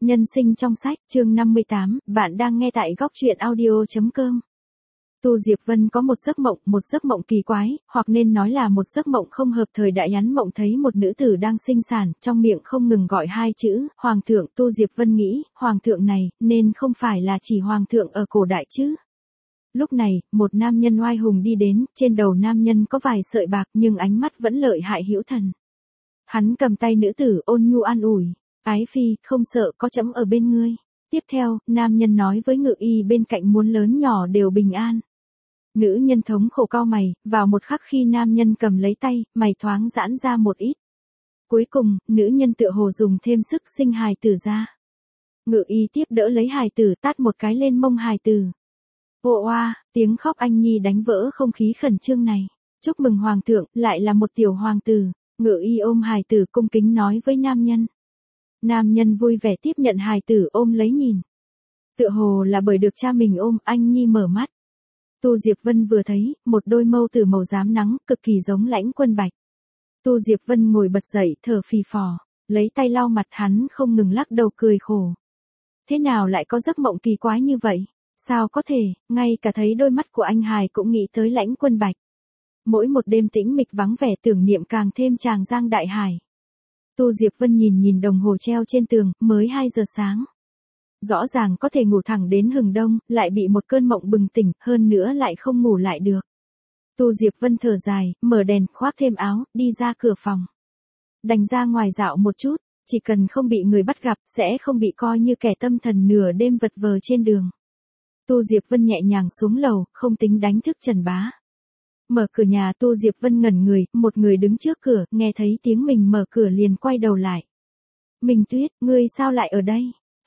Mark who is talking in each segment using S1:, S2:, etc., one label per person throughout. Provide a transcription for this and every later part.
S1: Nhân sinh trong sách, chương 58, bạn đang nghe tại góc truyện audio.com. Tu Diệp Vân có một giấc mộng kỳ quái, hoặc nên nói là một giấc mộng không hợp thời đại. Hắn mộng thấy một nữ tử đang sinh sản, trong miệng không ngừng gọi hai chữ, Hoàng thượng. Tu Diệp Vân nghĩ, Hoàng thượng này, nên không phải là chỉ Hoàng thượng ở cổ đại chứ. Lúc này, một nam nhân oai hùng đi đến, trên đầu nam nhân có vài sợi bạc nhưng ánh mắt vẫn lợi hại hữu thần. Hắn cầm tay nữ tử ôn nhu an ủi. Ái phi, không sợ, có trẫm ở bên ngươi. Tiếp theo, nam nhân nói với ngự y bên cạnh muốn lớn nhỏ đều bình an. Nữ nhân thống khổ cau mày, vào một khắc khi nam nhân cầm lấy tay, mày thoáng giãn ra một ít. Cuối cùng, nữ nhân tựa hồ dùng thêm sức sinh hài tử ra. Ngự y tiếp đỡ lấy hài tử tát một cái lên mông hài tử. Ồ oa, tiếng khóc anh nhi đánh vỡ không khí khẩn trương này. Chúc mừng Hoàng thượng, lại là một tiểu hoàng tử. Ngự y ôm hài tử cung kính nói với nam nhân. Nam nhân vui vẻ tiếp nhận hài tử ôm lấy nhìn. Tựa hồ là bởi được cha mình ôm, anh nhi mở mắt. Tu Diệp Vân vừa thấy, một đôi mâu tử màu rám nắng, cực kỳ giống Lãnh Quân Bạch. Tu Diệp Vân ngồi bật dậy, thở phì phò, lấy tay lau mặt. Hắn không ngừng lắc đầu cười khổ. Thế nào lại có giấc mộng kỳ quái như vậy? Sao có thể, ngay cả thấy đôi mắt của anh hài cũng nghĩ tới Lãnh Quân Bạch. Mỗi một đêm tĩnh mịch vắng vẻ tưởng niệm càng thêm tràng giang đại hải. Tu Diệp Vân nhìn đồng hồ treo trên tường, mới 2 giờ sáng. Rõ ràng có thể ngủ thẳng đến hừng đông, lại bị một cơn mộng bừng tỉnh, hơn nữa lại không ngủ lại được. Tu Diệp Vân thở dài, mở đèn, khoác thêm áo, đi ra cửa phòng. Đành ra ngoài dạo một chút, chỉ cần không bị người bắt gặp, sẽ không bị coi như kẻ tâm thần nửa đêm vật vờ trên đường. Tu Diệp Vân nhẹ nhàng xuống lầu, không tính đánh thức Trần Bá. Mở cửa nhà, Tu Diệp Vân ngẩn người, một người đứng trước cửa, nghe thấy tiếng mình mở cửa liền quay đầu lại. Minh Tuyết, ngươi sao lại ở đây?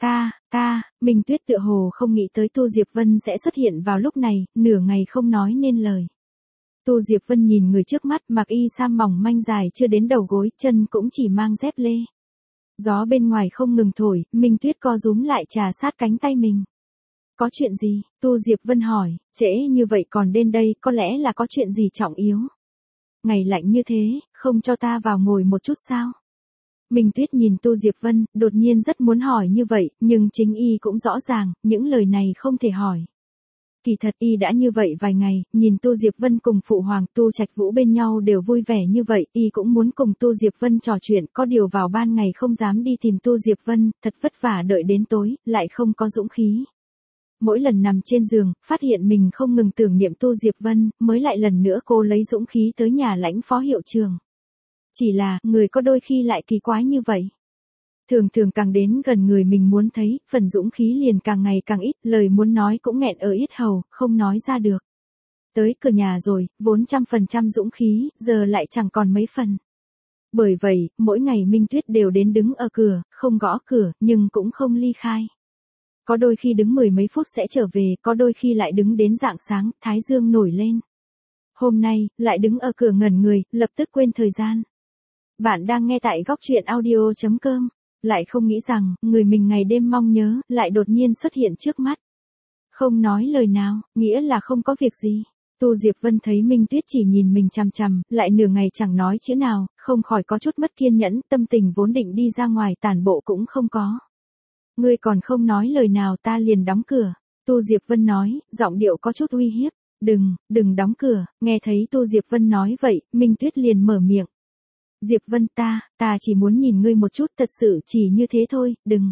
S1: Minh Tuyết tựa hồ không nghĩ tới Tu Diệp Vân sẽ xuất hiện vào lúc này, nửa ngày không nói nên lời. Tu Diệp Vân nhìn người trước mắt, mặc y sam mỏng manh dài chưa đến đầu gối, chân cũng chỉ mang dép lê. Gió bên ngoài không ngừng thổi, Minh Tuyết co rúm lại trà sát cánh tay mình. Có chuyện gì? Tu Diệp Vân hỏi, trễ như vậy còn đến đây, có lẽ là có chuyện gì trọng yếu. Ngày lạnh như thế, không cho ta vào ngồi một chút sao? Minh Tuyết nhìn Tu Diệp Vân, đột nhiên rất muốn hỏi như vậy, nhưng chính y cũng rõ ràng, những lời này không thể hỏi. Kỳ thật y đã như vậy vài ngày, nhìn Tu Diệp Vân cùng phụ hoàng Tu Trạch Vũ bên nhau đều vui vẻ như vậy, y cũng muốn cùng Tu Diệp Vân trò chuyện, có điều vào ban ngày không dám đi tìm Tu Diệp Vân, thật vất vả đợi đến tối, lại không có dũng khí. Mỗi lần nằm trên giường, phát hiện mình không ngừng tưởng niệm Tu Diệp Vân, mới lại lần nữa cô lấy dũng khí tới nhà Lãnh phó hiệu trường. Chỉ là, người có đôi khi lại kỳ quái như vậy. Thường thường càng đến gần người mình muốn thấy, phần dũng khí liền càng ngày càng ít, lời muốn nói cũng nghẹn ở yết hầu, không nói ra được. Tới cửa nhà rồi, vốn 100% dũng khí, giờ lại chẳng còn mấy phần. Bởi vậy, mỗi ngày Minh Tuyết đều đến đứng ở cửa, không gõ cửa, nhưng cũng không ly khai. Có đôi khi đứng 10 mấy phút sẽ trở về, có đôi khi lại đứng đến rạng sáng, thái dương nổi lên. Hôm nay, lại đứng ở cửa ngẩn người, lập tức quên thời gian. Bạn đang nghe tại góc truyện audio.com. Lại không nghĩ rằng, người mình ngày đêm mong nhớ, lại đột nhiên xuất hiện trước mắt. Không nói lời nào, nghĩa là không có việc gì. Tu Diệp Vân thấy Minh Tuyết chỉ nhìn mình chằm chằm, lại nửa ngày chẳng nói chữ nào, không khỏi có chút mất kiên nhẫn, tâm tình vốn định đi ra ngoài tản bộ cũng không có. Ngươi còn không nói lời nào ta liền đóng cửa. Tu Diệp Vân nói, giọng điệu có chút uy hiếp. Đừng đóng cửa. Nghe thấy Tu Diệp Vân nói vậy, Minh Tuyết liền mở miệng. Diệp Vân ta chỉ muốn nhìn ngươi một chút, thật sự chỉ như thế thôi,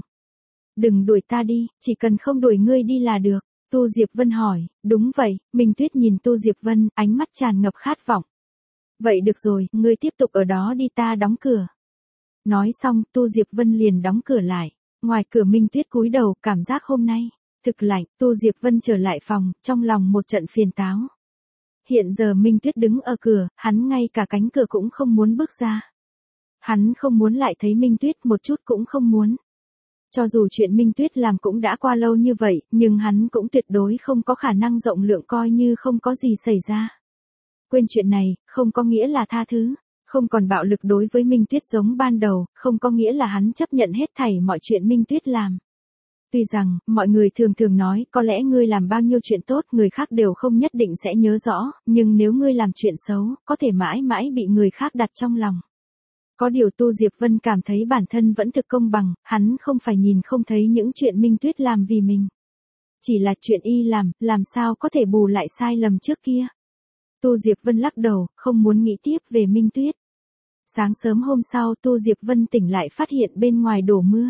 S1: đừng đuổi ta đi, chỉ cần không đuổi ngươi đi là được. Tu Diệp Vân hỏi, đúng vậy. Minh Tuyết nhìn Tu Diệp Vân, ánh mắt tràn ngập khát vọng. Vậy được rồi, ngươi tiếp tục ở đó đi, ta đóng cửa. Nói xong, Tu Diệp Vân liền đóng cửa lại. Ngoài cửa Minh Tuyết cúi đầu, cảm giác hôm nay thực lạnh. Tu Diệp Vân trở lại phòng, trong lòng một trận phiền táo. Hiện giờ Minh Tuyết đứng ở cửa, hắn ngay cả cánh cửa cũng không muốn bước ra. Hắn không muốn lại thấy Minh Tuyết, một chút cũng không muốn. Cho dù chuyện Minh Tuyết làm cũng đã qua lâu như vậy, nhưng hắn cũng tuyệt đối không có khả năng rộng lượng coi như không có gì xảy ra. Quên chuyện này, không có nghĩa là tha thứ. Không còn bạo lực đối với Minh Tuyết giống ban đầu, không có nghĩa là hắn chấp nhận hết thảy mọi chuyện Minh Tuyết làm. Tuy rằng, mọi người thường nói, có lẽ ngươi làm bao nhiêu chuyện tốt, người khác đều không nhất định sẽ nhớ rõ, nhưng nếu ngươi làm chuyện xấu, có thể mãi mãi bị người khác đặt trong lòng. Có điều Tu Diệp Vân cảm thấy bản thân vẫn thực công bằng, hắn không phải nhìn không thấy những chuyện Minh Tuyết làm vì mình. Chỉ là chuyện y làm sao có thể bù lại sai lầm trước kia. Tu Diệp Vân lắc đầu, không muốn nghĩ tiếp về Minh Tuyết. Sáng sớm hôm sau Tu Diệp Vân tỉnh lại phát hiện bên ngoài đổ mưa.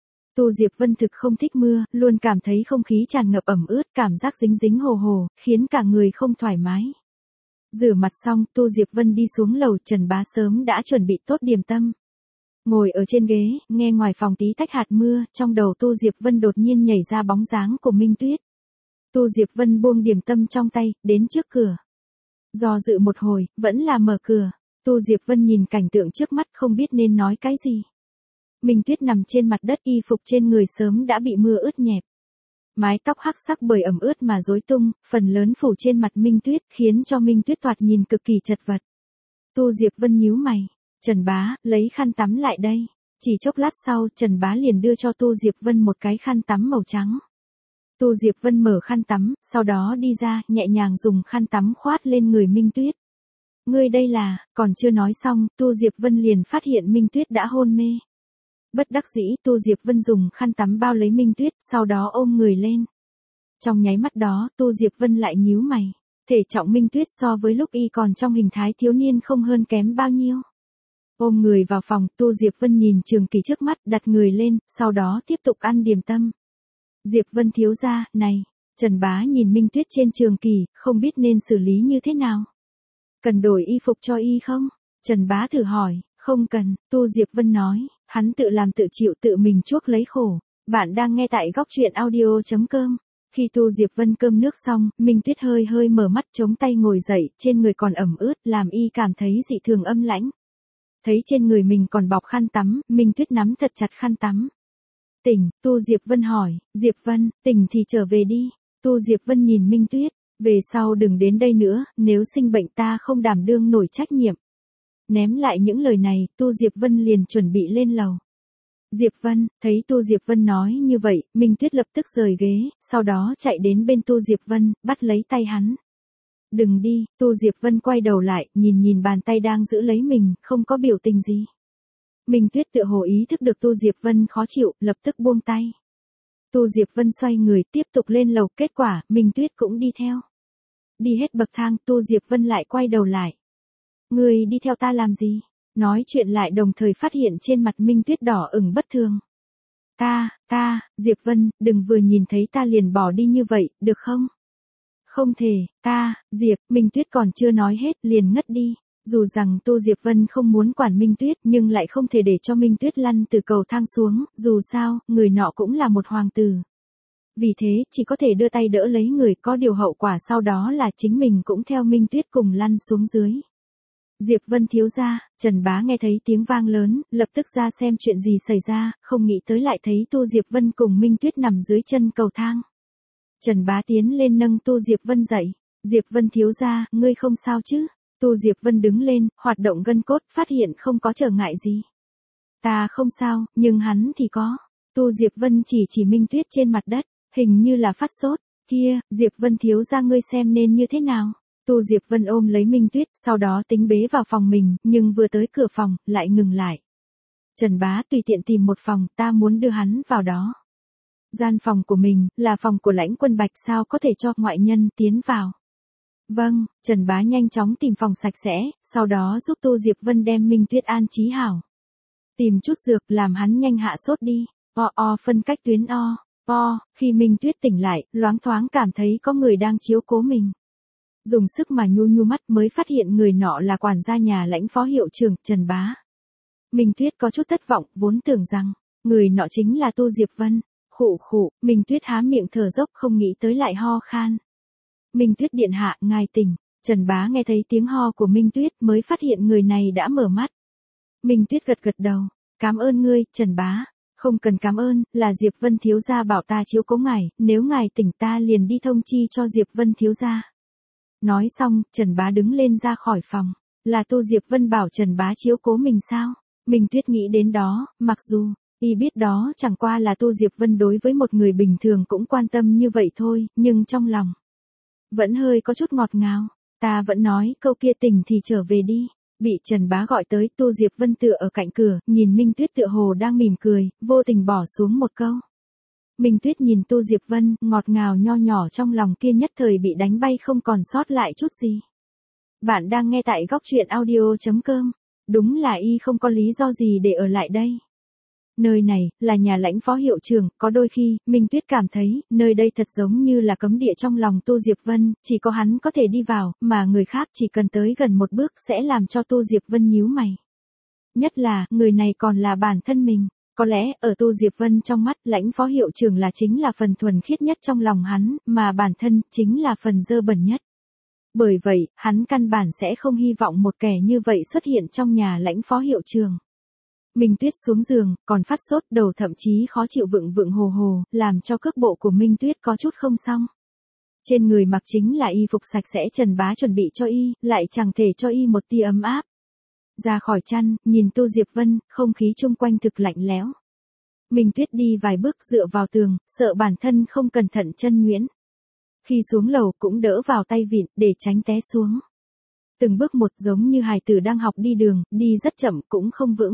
S1: Tu Diệp Vân thực không thích mưa, luôn cảm thấy không khí tràn ngập ẩm ướt, cảm giác dính dính hồ hồ, khiến cả người không thoải mái. Rửa mặt xong, Tu Diệp Vân đi xuống lầu, Trần Bá sớm đã chuẩn bị tốt điểm tâm. Ngồi ở trên ghế, nghe ngoài phòng tí tách hạt mưa, trong đầu Tu Diệp Vân đột nhiên nhảy ra bóng dáng của Minh Tuyết. Tu Diệp Vân buông điểm tâm trong tay, đến trước cửa. Do dự một hồi, vẫn là mở cửa. Tu Diệp Vân nhìn cảnh tượng trước mắt không biết nên nói cái gì. Minh Tuyết nằm trên mặt đất, y phục trên người sớm đã bị mưa ướt nhẹp. Mái tóc hắc sắc bởi ẩm ướt mà rối tung, phần lớn phủ trên mặt Minh Tuyết, khiến cho Minh Tuyết thoạt nhìn cực kỳ chật vật. Tu Diệp Vân nhíu mày. Trần Bá, lấy khăn tắm lại đây. Chỉ chốc lát sau, Trần Bá liền đưa cho Tu Diệp Vân một cái khăn tắm màu trắng. Tu Diệp Vân mở khăn tắm, sau đó đi ra, nhẹ nhàng dùng khăn tắm khoát lên người Minh Tuyết. Ngươi đây là, còn chưa nói xong, Tu Diệp Vân liền phát hiện Minh Tuyết đã hôn mê. Bất đắc dĩ, Tu Diệp Vân dùng khăn tắm bao lấy Minh Tuyết, sau đó ôm người lên. Trong nháy mắt đó, Tu Diệp Vân lại nhíu mày. Thể trọng Minh Tuyết so với lúc y còn trong hình thái thiếu niên không hơn kém bao nhiêu. Ôm người vào phòng, Tu Diệp Vân nhìn Trường Kỳ trước mắt, đặt người lên, sau đó tiếp tục ăn điểm tâm. Diệp Vân thiếu gia, này, Trần Bá nhìn Minh Tuyết trên Trường Kỳ, không biết nên xử lý như thế nào. Cần đổi y phục cho y không? Trần Bá thử hỏi, không cần, Tu Diệp Vân nói, hắn tự làm tự chịu tự mình chuốc lấy khổ. Bạn đang nghe tại góc truyện audio.com. Khi Tu Diệp Vân cơm nước xong, Minh Tuyết hơi hơi mở mắt chống tay ngồi dậy, trên người còn ẩm ướt, làm y cảm thấy dị thường âm lãnh. Thấy trên người mình còn bọc khăn tắm, Minh Tuyết nắm thật chặt khăn tắm. Tỉnh, Tu Diệp Vân hỏi, Diệp Vân, tỉnh thì trở về đi. Tu Diệp Vân nhìn Minh Tuyết, về sau đừng đến đây nữa, nếu sinh bệnh ta không đảm đương nổi trách nhiệm. Ném lại những lời này, Tu Diệp Vân liền chuẩn bị lên lầu. Diệp Vân, thấy Tu Diệp Vân nói như vậy, Minh Tuyết lập tức rời ghế, sau đó chạy đến bên Tu Diệp Vân, bắt lấy tay hắn. Đừng đi, Tu Diệp Vân quay đầu lại, nhìn bàn tay đang giữ lấy mình, không có biểu tình gì. Minh Tuyết tựa hồ ý thức được Tu Diệp Vân khó chịu, lập tức buông tay. Tu Diệp Vân xoay người tiếp tục lên lầu, kết quả, Minh Tuyết cũng đi theo. Đi hết bậc thang, Tu Diệp Vân lại quay đầu lại. Người đi theo ta làm gì? Nói chuyện lại đồng thời phát hiện trên mặt Minh Tuyết đỏ ửng bất thường. Diệp Vân, đừng vừa nhìn thấy ta liền bỏ đi như vậy, được không? Không thể, Diệp, Minh Tuyết còn chưa nói hết, liền ngất đi. Dù rằng Tu Diệp Vân không muốn quản Minh Tuyết, nhưng lại không thể để cho Minh Tuyết lăn từ cầu thang xuống, dù sao, người nọ cũng là một hoàng tử. Vì thế, chỉ có thể đưa tay đỡ lấy người, có điều hậu quả sau đó là chính mình cũng theo Minh Tuyết cùng lăn xuống dưới. Diệp Vân thiếu gia, Trần Bá nghe thấy tiếng vang lớn, lập tức ra xem chuyện gì xảy ra, không nghĩ tới lại thấy Tu Diệp Vân cùng Minh Tuyết nằm dưới chân cầu thang. Trần Bá tiến lên nâng Tu Diệp Vân dậy. Diệp Vân thiếu gia, ngươi không sao chứ? Tu Diệp Vân đứng lên, hoạt động gân cốt, phát hiện không có trở ngại gì. Ta không sao, nhưng hắn thì có. Tu Diệp Vân chỉ Minh Tuyết trên mặt đất, hình như là phát sốt. Kia, Diệp Vân thiếu gia ngươi xem nên như thế nào? Tu Diệp Vân ôm lấy Minh Tuyết, sau đó tính bế vào phòng mình, nhưng vừa tới cửa phòng, lại ngừng lại. Trần Bá tùy tiện tìm một phòng, ta muốn đưa hắn vào đó. Gian phòng của mình, là phòng của Lãnh Quân Bạch, sao có thể cho ngoại nhân tiến vào. Vâng, Trần Bá nhanh chóng tìm phòng sạch sẽ, sau đó giúp Tu Diệp Vân đem Minh Tuyết an trí hảo. Tìm chút dược, làm hắn nhanh hạ sốt đi. Phân cách tuyến khi Minh Tuyết tỉnh lại, loáng thoáng cảm thấy có người đang chiếu cố mình. Dùng sức mà nhu mắt mới phát hiện người nọ là quản gia nhà Lãnh phó hiệu trưởng, Trần Bá. Minh Tuyết có chút thất vọng, vốn tưởng rằng, người nọ chính là Tu Diệp Vân. Khụ, Minh Tuyết há miệng thở dốc không nghĩ tới lại ho khan. Minh Tuyết điện hạ, ngài tỉnh. Trần Bá nghe thấy tiếng ho của Minh Tuyết mới phát hiện người này đã mở mắt. Minh Tuyết gật đầu. Cảm ơn ngươi, Trần Bá. Không cần cảm ơn, là Diệp Vân thiếu gia bảo ta chiếu cố ngài, nếu ngài tỉnh ta liền đi thông chi cho Diệp Vân thiếu gia. Nói xong, Trần Bá đứng lên ra khỏi phòng. Là Tu Diệp Vân bảo Trần Bá chiếu cố mình sao? Minh Tuyết nghĩ đến đó, mặc dù y biết đó chẳng qua là Tu Diệp Vân đối với một người bình thường cũng quan tâm như vậy thôi, nhưng trong lòng vẫn hơi có chút ngọt ngào. Ta vẫn nói câu kia tỉnh thì trở về đi. Bị Trần Bá gọi tới, Tô Diệp Vân tựa ở cạnh cửa, nhìn Minh Tuyết tựa hồ đang mỉm cười, vô tình bỏ xuống một câu. Minh Tuyết nhìn Tô Diệp Vân, ngọt ngào nho nhỏ trong lòng kia nhất thời bị đánh bay không còn sót lại chút gì. Bạn đang nghe tại góc truyện audio.com. Đúng là y không có lý do gì để ở lại đây. Nơi này, là nhà lãnh phó hiệu trưởng, có đôi khi, Minh Tuyết cảm thấy, nơi đây thật giống như là cấm địa trong lòng Tô Diệp Vân, chỉ có hắn có thể đi vào, mà người khác chỉ cần tới gần một bước sẽ làm cho Tô Diệp Vân nhíu mày. Nhất là, người này còn là bản thân mình. Có lẽ, ở Tô Diệp Vân trong mắt, lãnh phó hiệu trưởng là chính là phần thuần khiết nhất trong lòng hắn, mà bản thân, chính là phần dơ bẩn nhất. Bởi vậy, hắn căn bản sẽ không hy vọng một kẻ như vậy xuất hiện trong nhà lãnh phó hiệu trưởng. Minh Tuyết xuống giường, còn phát sốt, đầu thậm chí khó chịu vựng vựng hồ hồ, làm cho cước bộ của Minh Tuyết có chút không xong. Trên người mặc chính là y phục sạch sẽ Trần Bá chuẩn bị cho y, lại chẳng thể cho y một tia ấm áp. Ra khỏi chăn, nhìn Tô Diệp Vân, không khí chung quanh thực lạnh lẽo. Minh Tuyết đi vài bước dựa vào tường, sợ bản thân không cẩn thận chân nhuyễn. Khi xuống lầu cũng đỡ vào tay vịn, để tránh té xuống. Từng bước một giống như hài tử đang học đi đường, đi rất chậm cũng không vững.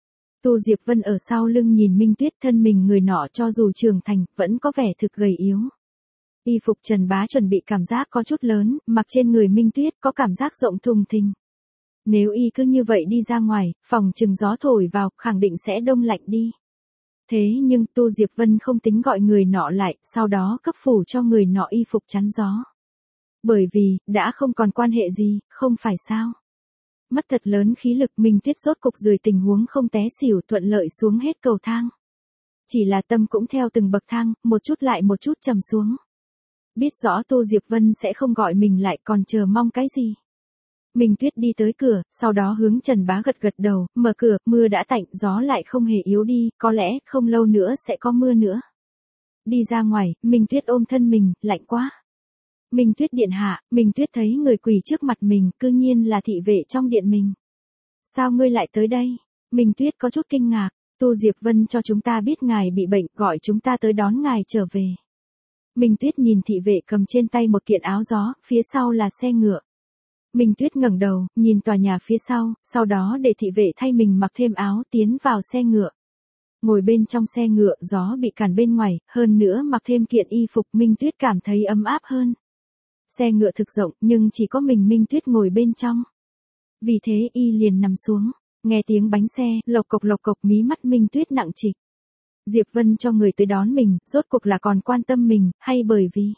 S1: Tô Diệp Vân ở sau lưng nhìn Minh Tuyết, thân mình người nọ cho dù trưởng thành, vẫn có vẻ thực gầy yếu. Y phục Trần Bá chuẩn bị cảm giác có chút lớn, mặc trên người Minh Tuyết có cảm giác rộng thùng thình. Nếu y cứ như vậy đi ra ngoài, phòng chừng gió thổi vào, khẳng định sẽ đông lạnh đi. Thế nhưng Tô Diệp Vân không tính gọi người nọ lại, sau đó cấp phủ cho người nọ y phục chắn gió. Bởi vì, đã không còn quan hệ gì, không phải sao. Mất thật lớn khí lực, Minh Tuyết rốt cục dưới tình huống không té xỉu, thuận lợi xuống hết cầu thang. Chỉ là tâm cũng theo từng bậc thang, một chút lại một chút trầm xuống. Biết rõ Tô Diệp Vân sẽ không gọi mình lại, còn chờ mong cái gì. Minh Tuyết đi tới cửa, sau đó hướng Trần Bá gật gật đầu, mở cửa, mưa đã tạnh, gió lại không hề yếu đi, có lẽ không lâu nữa sẽ có mưa nữa. Đi ra ngoài, Minh Tuyết ôm thân mình, lạnh quá. Minh Tuyết điện hạ, Minh Tuyết thấy người quỳ trước mặt mình, cư nhiên là thị vệ trong điện mình. Sao ngươi lại tới đây? Minh Tuyết có chút kinh ngạc, Tô Diệp Vân cho chúng ta biết ngài bị bệnh, gọi chúng ta tới đón ngài trở về. Minh Tuyết nhìn thị vệ cầm trên tay một kiện áo gió, phía sau là xe ngựa. Minh Tuyết ngẩng đầu, nhìn tòa nhà phía sau đó để thị vệ thay mình mặc thêm áo tiến vào xe ngựa. Ngồi bên trong xe ngựa, gió bị cản bên ngoài, hơn nữa mặc thêm kiện y phục, Minh Tuyết cảm thấy ấm áp hơn. Xe ngựa thực rộng, nhưng chỉ có mình Minh Tuyết ngồi bên trong. Vì thế y liền nằm xuống, nghe tiếng bánh xe, lộc cộc mí mắt Minh Tuyết nặng trịch. Diệp Vân cho người tới đón mình, rốt cuộc là còn quan tâm mình, hay bởi vì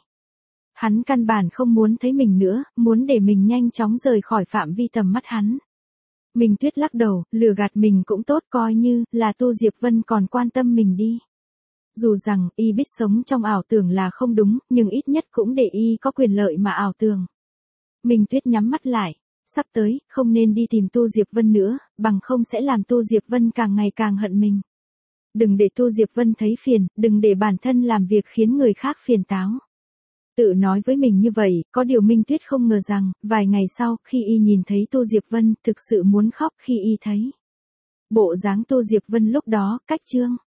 S1: hắn căn bản không muốn thấy mình nữa, muốn để mình nhanh chóng rời khỏi phạm vi tầm mắt hắn. Minh Tuyết lắc đầu, lừa gạt mình cũng tốt, coi như là Tô Diệp Vân còn quan tâm mình đi. Dù rằng, y biết sống trong ảo tưởng là không đúng, nhưng ít nhất cũng để y có quyền lợi mà ảo tưởng. Minh Tuyết nhắm mắt lại, sắp tới, không nên đi tìm Tô Diệp Vân nữa, bằng không sẽ làm Tô Diệp Vân càng ngày càng hận mình. Đừng để Tô Diệp Vân thấy phiền, đừng để bản thân làm việc khiến người khác phiền táo. Tự nói với mình như vậy, có điều Minh Tuyết không ngờ rằng, vài ngày sau, khi y nhìn thấy Tô Diệp Vân, thực sự muốn khóc khi y thấy bộ dáng Tô Diệp Vân lúc đó, cách chương.